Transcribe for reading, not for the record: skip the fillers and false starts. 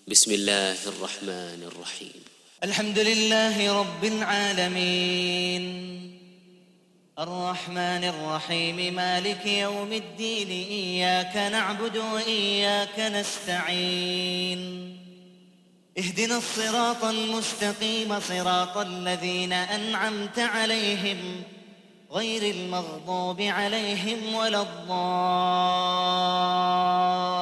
بسم الله الرحمن الرحيم. الحمد لله رب العالمين، الرحمن الرحيم، مالك يوم الدين، إياك نعبد وإياك نستعين. اهدنا الصراط المستقيم، صراط الذين أنعمت عليهم غير المغضوب عليهم ولا الضالين.